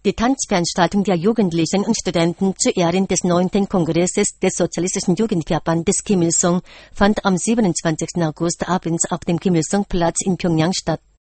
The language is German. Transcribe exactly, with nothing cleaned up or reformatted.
Die Tanzveranstaltung der Jugendlichen und Studenten zu Ehren des neunten Kongresses des Sozialistischen Jugendverbandes Kim Il-sung fand am siebenundzwanzigsten August abends auf dem Kim Il-sung-Platz in Pjöngjang statt.